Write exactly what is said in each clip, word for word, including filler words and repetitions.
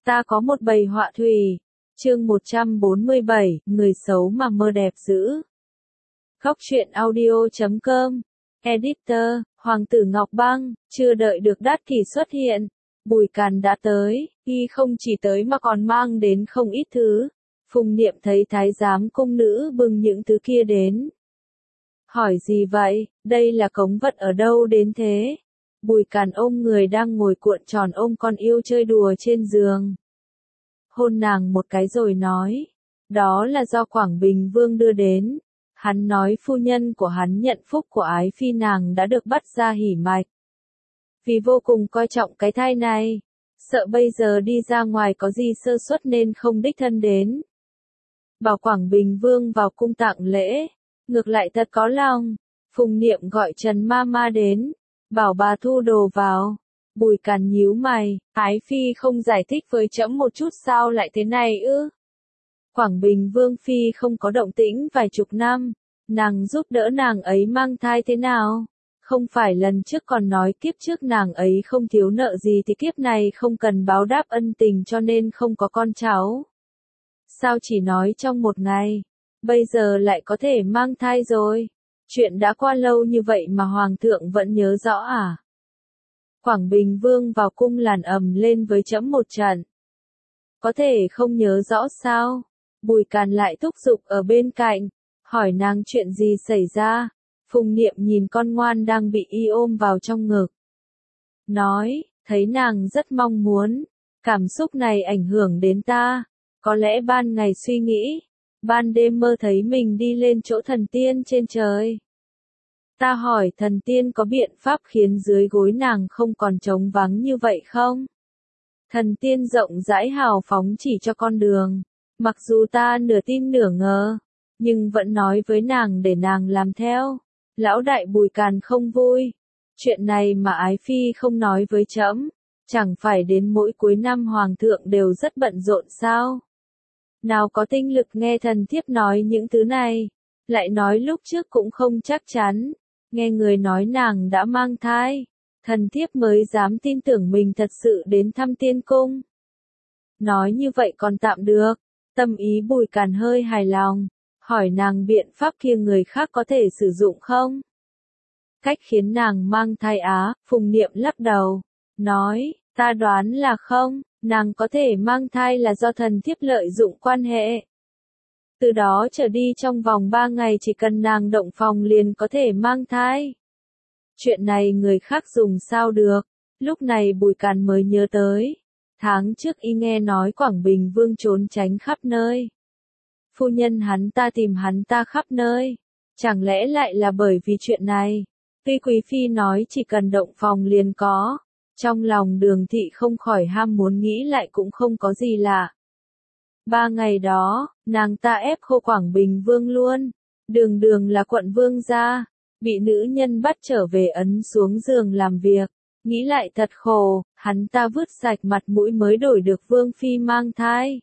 Ta có một bầy họa thủy. Chương một trăm bốn mươi bảy, người xấu mà mơ đẹp dữ. Góc truyện audio chấm com. Editor, Hoàng tử Ngọc Băng, chưa đợi được Đát Kỷ xuất hiện. Bùi Càn đã tới, y không chỉ tới mà còn mang đến không ít thứ. Phùng Niệm thấy thái giám cung nữ bưng những thứ kia đến. Hỏi gì vậy, đây là cống vật ở đâu đến thế? Bùi Càn ôm người đang ngồi cuộn tròn ôm con yêu chơi đùa trên giường. Hôn nàng một cái rồi nói, đó là do Quảng Bình Vương đưa đến. Hắn nói phu nhân của hắn nhận phúc của ái phi nàng đã được bắt ra hỉ mạch. Vì vô cùng coi trọng cái thai này, sợ bây giờ đi ra ngoài có gì sơ suất nên không đích thân đến. Bảo Quảng Bình Vương vào cung tặng lễ, ngược lại thật có lòng. Phùng Niệm gọi Trần Ma Ma đến, bảo bà thu đồ vào. Bùi Càn nhíu mày, ái phi không giải thích với trẫm một chút sao lại thế này ư? Quảng Bình Vương phi không có động tĩnh vài chục năm, nàng giúp đỡ nàng ấy mang thai thế nào? Không phải lần trước còn nói kiếp trước nàng ấy không thiếu nợ gì thì kiếp này không cần báo đáp ân tình cho nên không có con cháu. Sao chỉ nói trong một ngày, bây giờ lại có thể mang thai rồi? Chuyện đã qua lâu như vậy mà Hoàng thượng vẫn nhớ rõ à? Quảng Bình Vương vào cung làn ầm lên với trẫm một trận. Có thể không nhớ rõ sao? Bùi Càn lại thúc giục ở bên cạnh, hỏi nàng chuyện gì xảy ra. Phùng Niệm nhìn con ngoan đang bị y ôm vào trong ngực. Nói, thấy nàng rất mong muốn, cảm xúc này ảnh hưởng đến ta. Có lẽ ban ngày suy nghĩ, ban đêm mơ thấy mình đi lên chỗ thần tiên trên trời. Ta hỏi thần tiên có biện pháp khiến dưới gối nàng không còn trống vắng như vậy không? Thần tiên rộng rãi hào phóng chỉ cho con đường. Mặc dù ta nửa tin nửa ngờ, nhưng vẫn nói với nàng để nàng làm theo. Lão đại Bùi Càn không vui. Chuyện này mà ái phi không nói với trẫm, chẳng phải đến mỗi cuối năm hoàng thượng đều rất bận rộn sao? Nào có tinh lực nghe thần thiếp nói những thứ này, lại nói lúc trước cũng không chắc chắn. Nghe người nói nàng đã mang thai, thần thiếp mới dám tin tưởng mình thật sự đến thăm tiên cung. Nói như vậy còn tạm được, tâm ý Bùi Càn hơi hài lòng, hỏi nàng biện pháp kia người khác có thể sử dụng không? Cách khiến nàng mang thai á, Phùng Niệm lắc đầu, nói, ta đoán là không, nàng có thể mang thai là do thần thiếp lợi dụng quan hệ. Từ đó trở đi trong vòng ba ngày chỉ cần nàng động phòng liền có thể mang thai. Chuyện này người khác dùng sao được, lúc này Bùi Càn mới nhớ tới. Tháng trước y nghe nói Quảng Bình Vương trốn tránh khắp nơi. Phu nhân hắn ta tìm hắn ta khắp nơi. Chẳng lẽ lại là bởi vì chuyện này? Tuy Quý Phi nói chỉ cần động phòng liền có. Trong lòng Đường Thị không khỏi ham muốn nghĩ lại cũng không có gì lạ. Ba ngày đó, nàng ta ép khô Quảng Bình Vương luôn. Đường đường là quận vương gia, bị nữ nhân bắt trở về ấn xuống giường làm việc. Nghĩ lại thật khổ, hắn ta vứt sạch mặt mũi mới đổi được Vương Phi mang thai.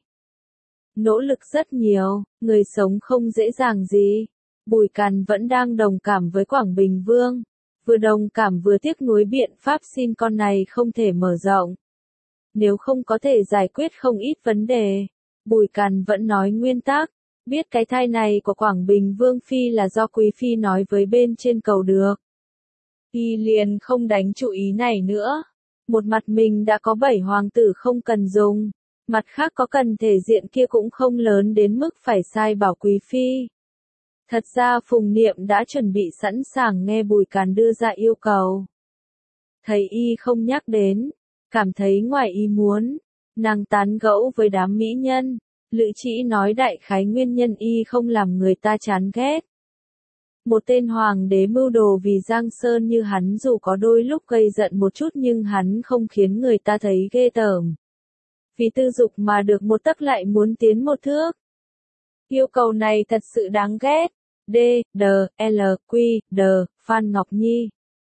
Nỗ lực rất nhiều, người sống không dễ dàng gì. Bùi Càn vẫn đang đồng cảm với Quảng Bình Vương. Vừa đồng cảm vừa tiếc nuối biện pháp xin con này không thể mở rộng. Nếu không có thể giải quyết không ít vấn đề. Bùi Càn vẫn nói nguyên tắc, biết cái thai này của Quảng Bình Vương Phi là do Quý Phi nói với bên trên cầu được. Y liền không đánh chú ý này nữa. Một mặt mình đã có bảy hoàng tử không cần dùng, mặt khác có cần thể diện kia cũng không lớn đến mức phải sai bảo Quý Phi. Thật ra Phùng Niệm đã chuẩn bị sẵn sàng nghe Bùi Càn đưa ra yêu cầu. Thấy y không nhắc đến, cảm thấy ngoài ý muốn, nàng tán gẫu với đám mỹ nhân, Lữ Trĩ nói đại khái nguyên nhân y không làm người ta chán ghét. Một tên hoàng đế mưu đồ vì Giang Sơn như hắn dù có đôi lúc gây giận một chút nhưng hắn không khiến người ta thấy ghê tởm. Vì tư dục mà được một tấc lại muốn tiến một thước. Yêu cầu này thật sự đáng ghét. D, D, L, Q, D, Phan Ngọc Nhi.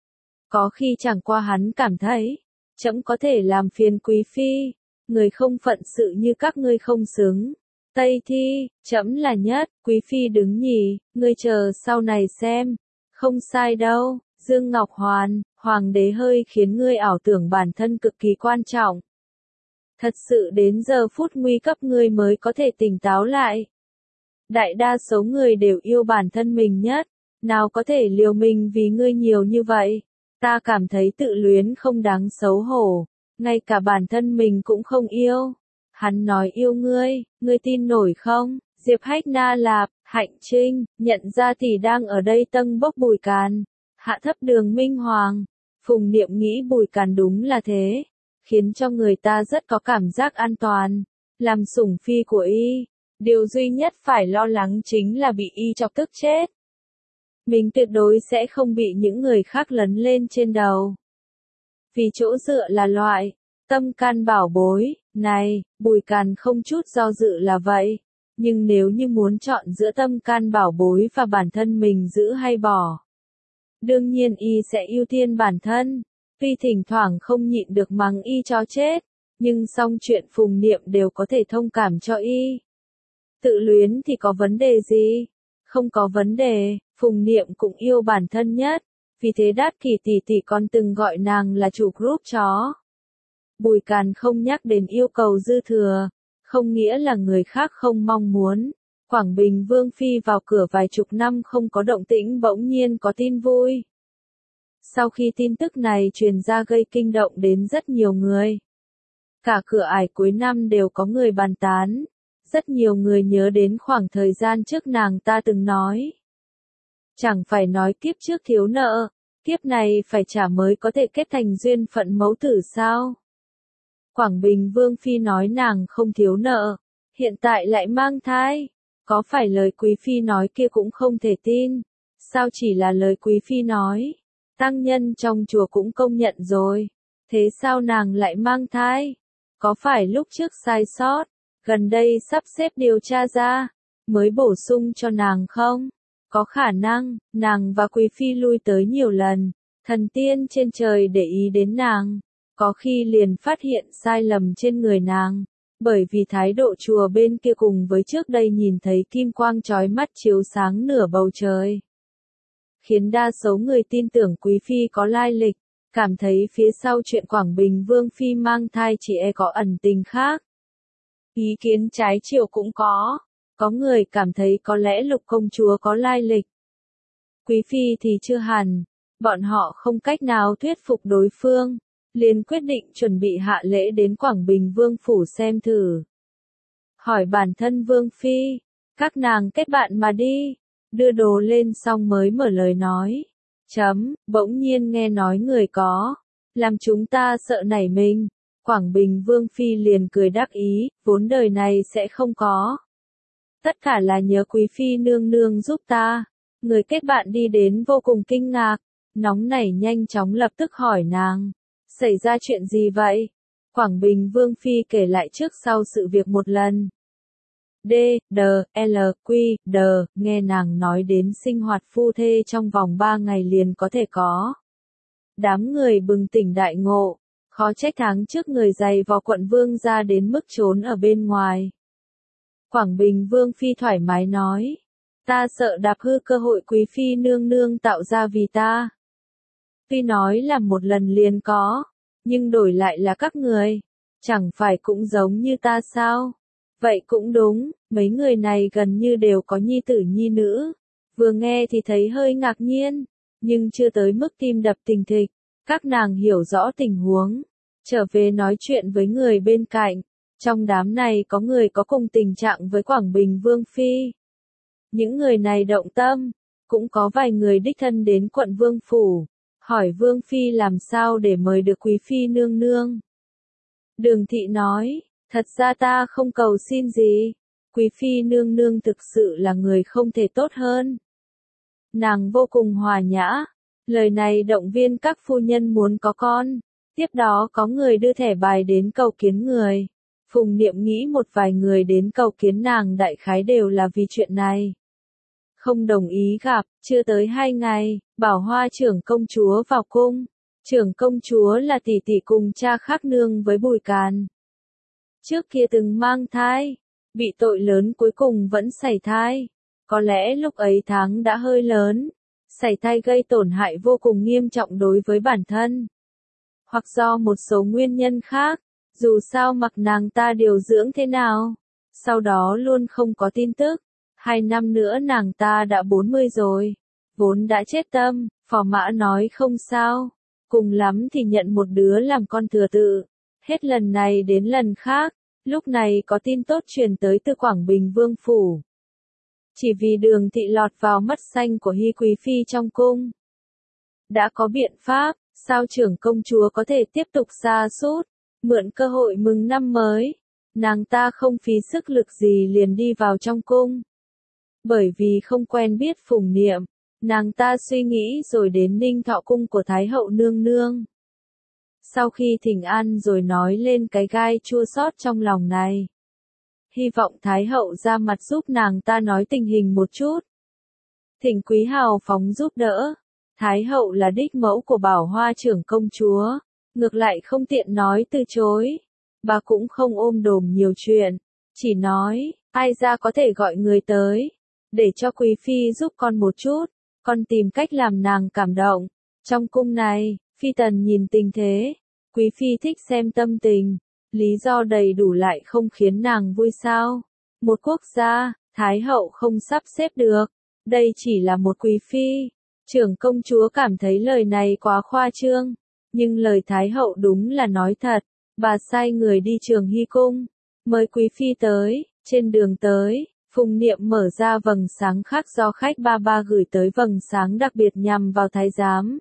Có khi chẳng qua hắn cảm thấy, trẫm có thể làm phiền Quý Phi, người không phận sự như các ngươi không xứng. Tây Thi, trẫm là nhất, Quý Phi đứng nhì, ngươi chờ sau này xem. Không sai đâu, Dương Ngọc Hoàn, hoàng đế hơi khiến ngươi ảo tưởng bản thân cực kỳ quan trọng. Thật sự đến giờ phút nguy cấp ngươi mới có thể tỉnh táo lại. Đại đa số người đều yêu bản thân mình nhất, nào có thể liều mình vì ngươi nhiều như vậy. Ta cảm thấy tự luyến không đáng xấu hổ, ngay cả bản thân mình cũng không yêu. Hắn nói yêu ngươi, ngươi tin nổi không? Diệp Hách Na Lạp, Hạnh Trinh, nhận ra tỷ đang ở đây tâng bốc Bùi Càn, hạ thấp Đường Minh Hoàng. Phùng Niệm nghĩ Bùi Càn đúng là thế, khiến cho người ta rất có cảm giác an toàn, làm sủng phi của y. Điều duy nhất phải lo lắng chính là bị y chọc tức chết. Mình tuyệt đối sẽ không bị những người khác lấn lên trên đầu. Vì chỗ dựa là loại tâm can bảo bối, này, Bùi Càn không chút do dự là vậy. Nhưng nếu như muốn chọn giữa tâm can bảo bối và bản thân mình giữ hay bỏ, đương nhiên y sẽ ưu tiên bản thân. Tuy thỉnh thoảng không nhịn được mắng y cho chết, nhưng xong chuyện Phùng Niệm đều có thể thông cảm cho y. Tự luyến thì có vấn đề gì? Không có vấn đề, Phùng Niệm cũng yêu bản thân nhất, vì thế Đát Kỷ tỷ tỷ còn từng gọi nàng là chủ group chó. Bùi Càn không nhắc đến yêu cầu dư thừa, không nghĩa là người khác không mong muốn. Quảng Bình Vương Phi vào cửa vài chục năm không có động tĩnh bỗng nhiên có tin vui. Sau khi tin tức này truyền ra gây kinh động đến rất nhiều người. Cả cửa ải cuối năm đều có người bàn tán. Rất nhiều người nhớ đến khoảng thời gian trước nàng ta từng nói. Chẳng phải nói kiếp trước thiếu nợ, kiếp này phải trả mới có thể kết thành duyên phận mẫu tử sao? Quảng Bình Vương Phi nói nàng không thiếu nợ, hiện tại lại mang thai. Có phải lời Quý Phi nói kia cũng không thể tin? Sao chỉ là lời Quý Phi nói? Tăng nhân trong chùa cũng công nhận rồi. Thế sao nàng lại mang thai? Có phải lúc trước sai sót, gần đây sắp xếp điều tra ra, mới bổ sung cho nàng không? Có khả năng, nàng và Quý Phi lui tới nhiều lần, thần tiên trên trời để ý đến nàng, có khi liền phát hiện sai lầm trên người nàng, bởi vì thái độ chùa bên kia cùng với trước đây nhìn thấy kim quang chói mắt chiếu sáng nửa bầu trời. Khiến đa số người tin tưởng Quý Phi có lai lịch, cảm thấy phía sau chuyện Quảng Bình Vương Phi mang thai chỉ e có ẩn tình khác. Ý kiến trái chiều cũng có, có người cảm thấy có lẽ Lục công chúa có lai lịch. Quý Phi thì chưa hẳn, bọn họ không cách nào thuyết phục đối phương, liền quyết định chuẩn bị hạ lễ đến Quảng Bình Vương Phủ xem thử. Hỏi bản thân Vương Phi, các nàng kết bạn mà đi, đưa đồ lên xong mới mở lời nói. Chấm, bỗng nhiên nghe nói người có, làm chúng ta sợ nảy mình. Quảng Bình Vương Phi liền cười đắc ý, vốn đời này sẽ không có. Tất cả là nhờ Quý Phi nương nương giúp ta. Người kết bạn đi đến vô cùng kinh ngạc, nóng nảy nhanh chóng lập tức hỏi nàng. Xảy ra chuyện gì vậy? Quảng Bình Vương Phi kể lại trước sau sự việc một lần. D, D, L, Q, D, nghe nàng nói đến sinh hoạt phu thê trong vòng ba ngày liền có thể có. Đám người bừng tỉnh đại ngộ, khó trách tháng trước người dày vào quận Vương ra đến mức trốn ở bên ngoài. Quảng Bình Vương Phi thoải mái nói, ta sợ đạp hư cơ hội Quý Phi nương nương tạo ra vì ta. Tuy nói là một lần liền có, nhưng đổi lại là các người, chẳng phải cũng giống như ta sao? Vậy cũng đúng, mấy người này gần như đều có nhi tử nhi nữ. Vừa nghe thì thấy hơi ngạc nhiên, nhưng chưa tới mức tim đập thình thịch. Các nàng hiểu rõ tình huống, trở về nói chuyện với người bên cạnh. Trong đám này có người có cùng tình trạng với Quảng Bình Vương Phi. Những người này động tâm, cũng có vài người đích thân đến quận Vương Phủ, hỏi Vương Phi làm sao để mời được Quý Phi nương nương. Đường Thị nói, thật ra ta không cầu xin gì, Quý Phi nương nương thực sự là người không thể tốt hơn. Nàng vô cùng hòa nhã, lời này động viên các phu nhân muốn có con. Tiếp đó có người đưa thẻ bài đến cầu kiến người. Phùng Niệm nghĩ một vài người đến cầu kiến nàng đại khái đều là vì chuyện này. Không đồng ý gặp, chưa tới hai ngày, bảo Hoa trưởng công chúa vào cung. Trưởng công chúa là tỷ tỷ cùng cha khác nương với Bùi Càn. Trước kia từng mang thai, bị tội lớn cuối cùng vẫn sảy thai. Có lẽ lúc ấy tháng đã hơi lớn, sảy thai gây tổn hại vô cùng nghiêm trọng đối với bản thân. Hoặc do một số nguyên nhân khác, Dù sao mặc nàng ta điều dưỡng thế nào, sau đó luôn không có tin tức. Hai năm nữa nàng ta đã bốn mươi rồi, vốn đã chết tâm, Phò Mã nói không sao, cùng lắm thì nhận một đứa làm con thừa tự. Hết lần này đến lần khác, lúc này có tin tốt truyền tới từ Quảng Bình Vương Phủ. Chỉ vì Đường Thị lọt vào mắt xanh của Hy Quý Phi trong cung. Đã có biện pháp, sao trưởng công chúa có thể tiếp tục sa sút, mượn cơ hội mừng năm mới. Nàng ta không phí sức lực gì liền đi vào trong cung. Bởi vì không quen biết Phùng Niệm, nàng ta suy nghĩ rồi đến Ninh Thọ cung của Thái hậu nương nương. Sau khi thỉnh an rồi nói lên cái gai chua xót trong lòng này. Hy vọng Thái hậu ra mặt giúp nàng ta nói tình hình một chút. Thỉnh quý hào phóng giúp đỡ. Thái hậu là đích mẫu của Bảo Hoa trưởng công chúa, ngược lại không tiện nói từ chối. Bà cũng không ôm đồm nhiều chuyện, chỉ nói, ai ra có thể gọi người tới, để cho quý phi giúp con một chút, con tìm cách làm nàng cảm động. Trong cung này, phi tần nhìn tình thế, quý phi thích xem tâm tình, lý do đầy đủ lại không khiến nàng vui sao. Một quốc gia, Thái hậu không sắp xếp được, đây chỉ là một quý phi. Trưởng công chúa cảm thấy lời này quá khoa trương, nhưng lời Thái hậu đúng là nói thật. Bà sai người đi Trường Hy cung, mời quý phi tới. Trên đường tới, Phùng Niệm mở ra vầng sáng khác do khách ba ba gửi tới, vầng sáng đặc biệt nhằm vào thái giám.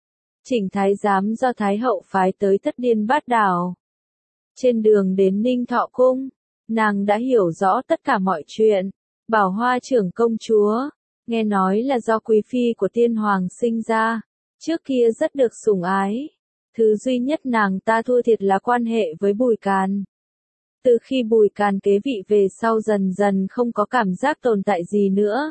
Chỉnh thái giám do Thái hậu phái tới Thất Điên Bát Đảo. Trên đường đến Ninh Thọ cung, nàng đã hiểu rõ tất cả mọi chuyện. Bảo Hoa trưởng công chúa, nghe nói là do quý phi của tiên hoàng sinh ra, trước kia rất được sủng ái. Thứ duy nhất nàng ta thua thiệt là quan hệ với Bùi Càn. Từ khi Bùi Càn kế vị về sau dần dần không có cảm giác tồn tại gì nữa.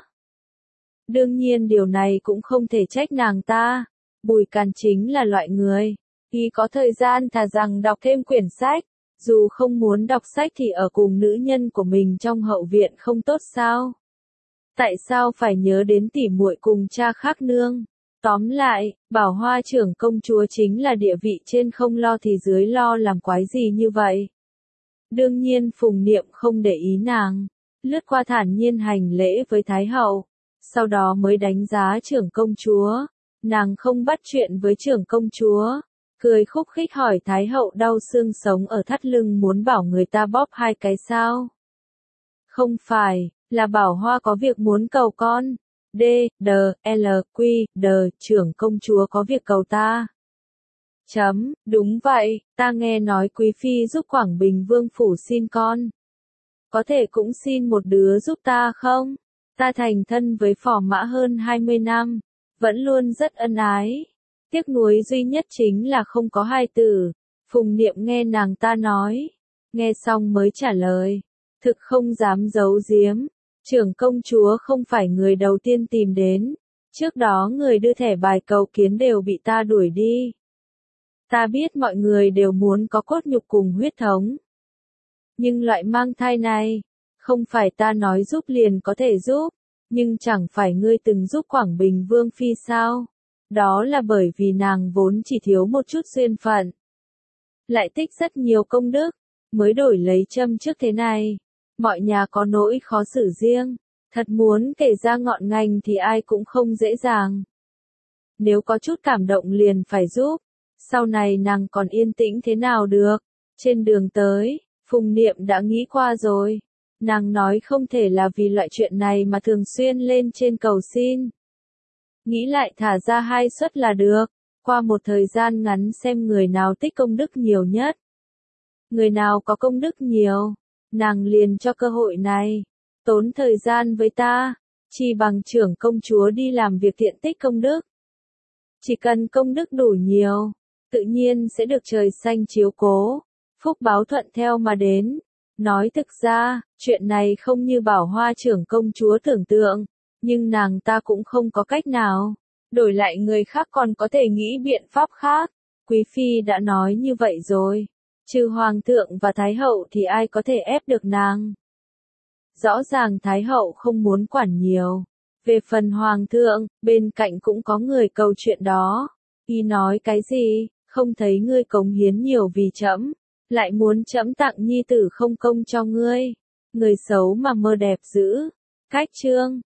Đương nhiên điều này cũng không thể trách nàng ta. Bùi Càn chính là loại người, khi có thời gian thà rằng đọc thêm quyển sách, dù không muốn đọc sách thì ở cùng nữ nhân của mình trong hậu viện không tốt sao? Tại sao phải nhớ đến tỉ muội cùng cha khác nương? Tóm lại, Bảo Hoa trưởng công chúa chính là địa vị trên không lo thì dưới lo làm quái gì như vậy. Đương nhiên Phùng Niệm không để ý nàng, lướt qua thản nhiên hành lễ với Thái hậu, sau đó mới đánh giá trưởng công chúa. Nàng không bắt chuyện với trưởng công chúa, cười khúc khích hỏi Thái hậu đau xương sống ở thắt lưng muốn bảo người ta bóp hai cái sao? Không phải, là Bảo Hoa có việc muốn cầu con. D, D, L, Q, D, trưởng công chúa có việc cầu ta. Chấm, đúng vậy, ta nghe nói quý phi giúp Quảng Bình Vương Phủ xin con. Có thể cũng xin một đứa giúp ta không? Ta thành thân với Phò Mã hơn hai mươi năm, vẫn luôn rất ân ái. Tiếc nuối duy nhất chính là không có hài tử. Phùng Niệm nghe nàng ta nói, nghe xong mới trả lời, thực không dám giấu giếm. Trưởng công chúa không phải người đầu tiên tìm đến, trước đó người đưa thẻ bài cầu kiến đều bị ta đuổi đi. Ta biết mọi người đều muốn có cốt nhục cùng huyết thống. Nhưng loại mang thai này, không phải ta nói giúp liền có thể giúp, nhưng chẳng phải ngươi từng giúp Quảng Bình Vương Phi sao? Đó là bởi vì nàng vốn chỉ thiếu một chút duyên phận. Lại tích rất nhiều công đức, mới đổi lấy châm trước thế này. Mọi nhà có nỗi khó xử riêng, thật muốn kể ra ngọn ngành thì ai cũng không dễ dàng. Nếu có chút cảm động liền phải giúp, sau này nàng còn yên tĩnh thế nào được. Trên đường tới, Phùng Niệm đã nghĩ qua rồi. Nàng nói không thể là vì loại chuyện này mà thường xuyên lên trên cầu xin. Nghĩ lại thả ra hai suất là được, qua một thời gian ngắn xem người nào tích công đức nhiều nhất. Người nào có công đức nhiều, nàng liền cho cơ hội này. Tốn thời gian với ta, chỉ bằng trưởng công chúa đi làm việc thiện tích công đức. Chỉ cần công đức đủ nhiều, tự nhiên sẽ được trời xanh chiếu cố, phúc báo thuận theo mà đến. Nói thực ra, chuyện này không như Bảo Hoa trưởng công chúa tưởng tượng, nhưng nàng ta cũng không có cách nào. Đổi lại người khác còn có thể nghĩ biện pháp khác. Quý phi đã nói như vậy rồi, trừ hoàng thượng và thái hậu thì ai có thể ép được nàng. Rõ ràng thái hậu không muốn quản nhiều. Về phần hoàng thượng, bên cạnh cũng có người cầu chuyện đó. Y nói cái gì, không thấy ngươi cống hiến nhiều vì trẫm, lại muốn trẫm tặng nhi tử không công cho ngươi. Người xấu mà mơ đẹp dữ. Cách chương